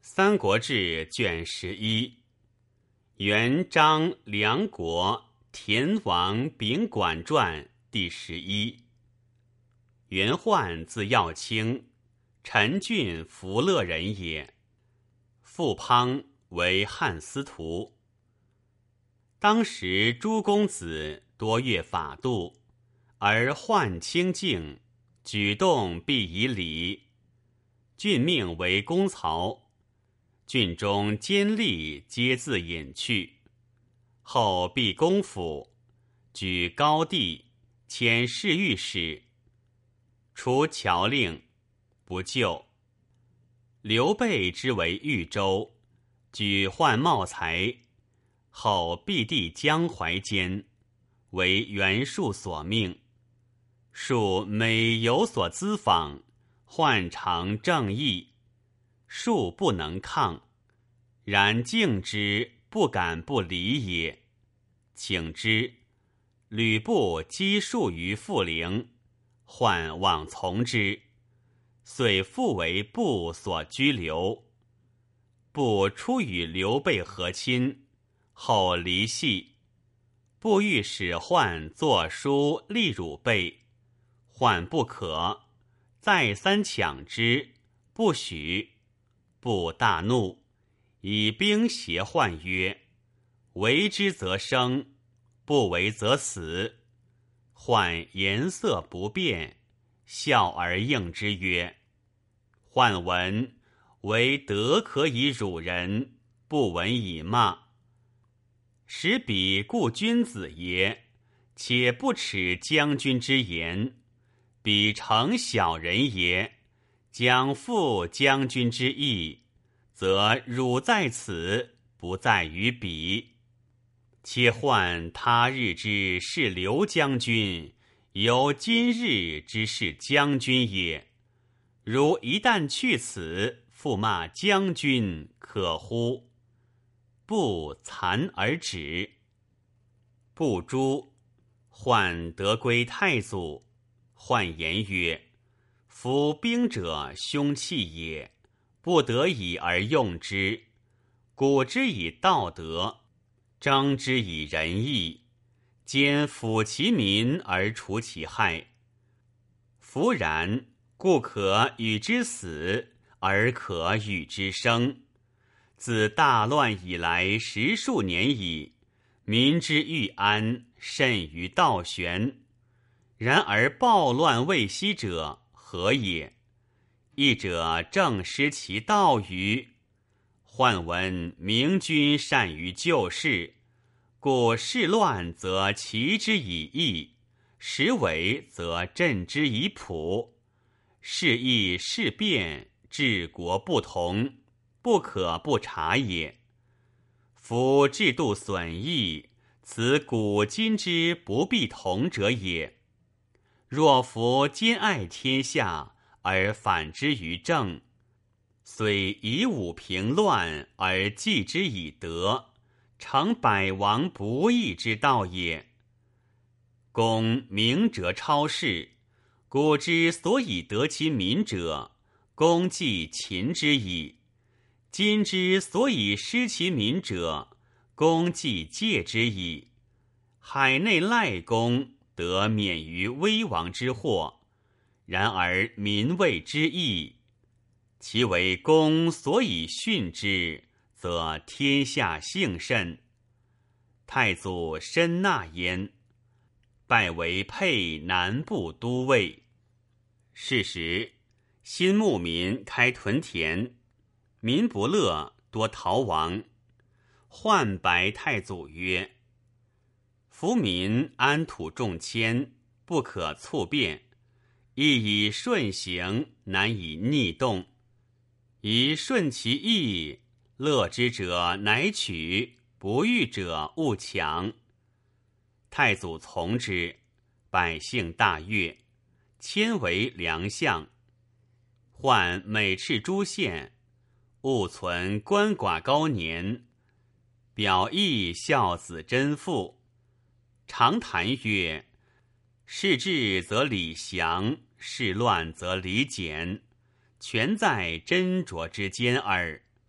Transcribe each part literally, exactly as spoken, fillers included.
三国志》卷十一，元章梁国田王秉管传第十一。元焕字耀卿，陈郡福乐人也。父滂为汉司徒。当时诸公子多阅法度，而焕清静，举动必以礼。郡命为公曹。郡中监吏皆自隐去，后避公府，举高帝，迁侍御史，除侨令，不就。刘备之为豫州，举宦茂才，后避地江淮间，为袁术所命。术每有所咨访，宦常正义，术不能抗，然敬之，不敢不理也。请之，吕布击术于傅陵，宦往从之，遂复为布所拘留。布初与刘备和亲，后离系。布欲使宦作书力辱备，宦不可，再三抢之，不许。布大怒，以兵胁宦曰：为之则生，不为则死。宦颜色不变，笑而应之曰：宦闻为德可以辱人，不闻以骂。使彼故君子也，且不耻将军之言；彼诚小人也，将负将军之意，则辱在此，不在于彼。且换他日之是刘将军，由今日之是将军也。如一旦去此，复骂将军，可乎？不惭而止。不诛，宦得归太祖。宦言曰：夫兵者凶器也，不得已而用之，鼓之以道德，征之以仁义，兼抚其民而除其害。夫然，故可与之死，而可与之生。自大乱以来十数年矣，民之欲安，甚于道玄。然而暴乱未息者何也？义者正失其道于？宦闻明君善于救世，故事乱则齐之以义，时危则镇之以朴。事义事变，治国不同，不可不察也。夫制度损益，此古今之不必同者也。若夫兼爱天下，而反之于政，虽以武平乱，而济之以德，成百王不义之道也。公明哲超世，古之所以得其民者，公既秦之矣；今之所以失其民者，公既戒之矣。海内赖公，得免于危亡之祸，然而民谓之义。其为公所以训之，则天下幸甚。太祖申纳焉，拜为沛南部都尉。是时，新牧民开屯田，民不乐，多逃亡。宦白太祖曰：夫民安土重迁，不可促变，亦以顺行，难以逆动。宜顺其意，乐之者乃取，不欲者勿强。太祖从之，百姓大悦，迁为良相。宦每敕诸县，务存鳏寡高年，表义孝子贞妇。常谈曰：事治则礼详，事乱则礼简，全在斟酌之间耳。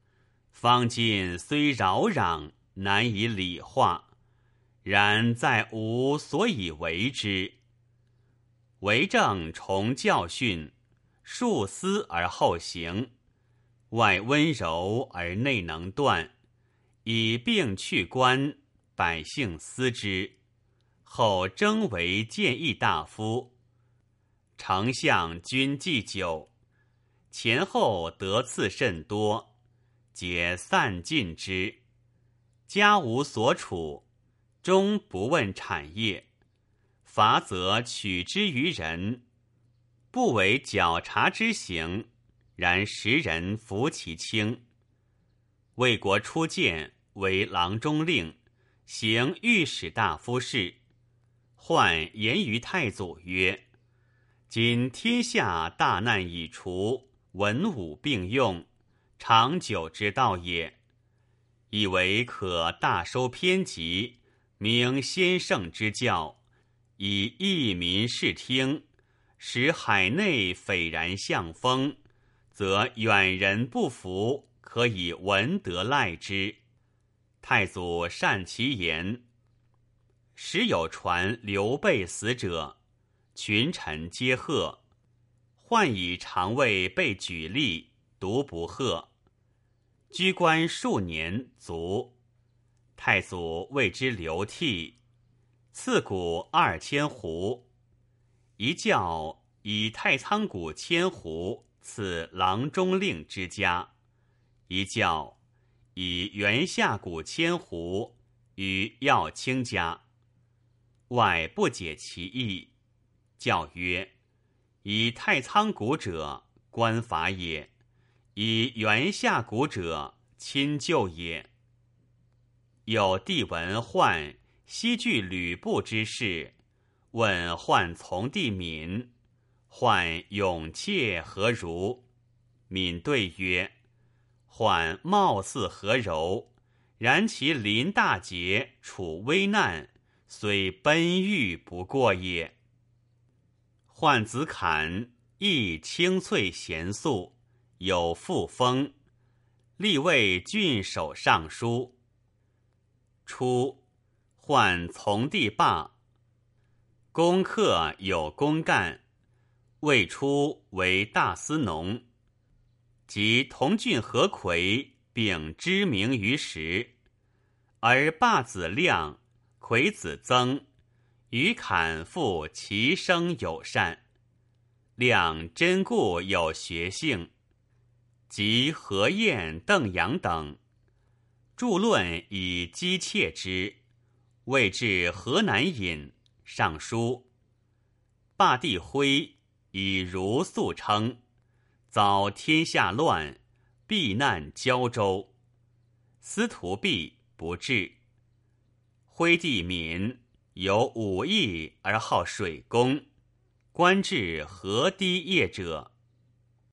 方今虽扰攘，难以理化，然再无所以为之。为政重教训，数思而后行，外温柔而内能断，以病去官，百姓思之。后征为谏议大夫，丞相均祭酒，前后得赐甚多，皆散尽之。家无所处，终不问产业，罚则取之于人，不为矫察之行，然时人服其轻。魏国初见为郎中令，行御史大夫事。患言于太祖曰：今天下大难已除，文武并用，长久之道也。以为可大收偏急，明先圣之教，以益民视听，使海内斐然向风，则远人不服，可以文德赖之。太祖善其言。时有传刘备死者，群臣皆贺。患以肠胃被举例，独不贺。居官数年，卒。太祖为之流涕，赐谷二千斛。一教以太仓谷千斛赐郎中令之家，一教以原下谷千斛于耀卿家。外不解其意，教曰：以太仓谷者，官法也；以原下谷者，亲旧也。有帝闻患西据吕布之事，问患从弟敏，患勇怯何如？敏对曰：患貌似和柔，然其临大节，处危难，虽奔欲不过也。患子侃亦清翠贤素，有复风，历为郡守尚书。初，患从弟罢，攻克有公干，未出为大司农，及同郡何魁，并知名于时。而罢子亮，魁子曾，与侃复其声友善。亮真固有学性，及何晏、邓阳等，著论以讥切之，谓至河南尹、尚书。罢帝徽以如素称，遭天下乱，避难交州。司徒弼不至。徽帝敏有武艺而好水工，官至河堤业者。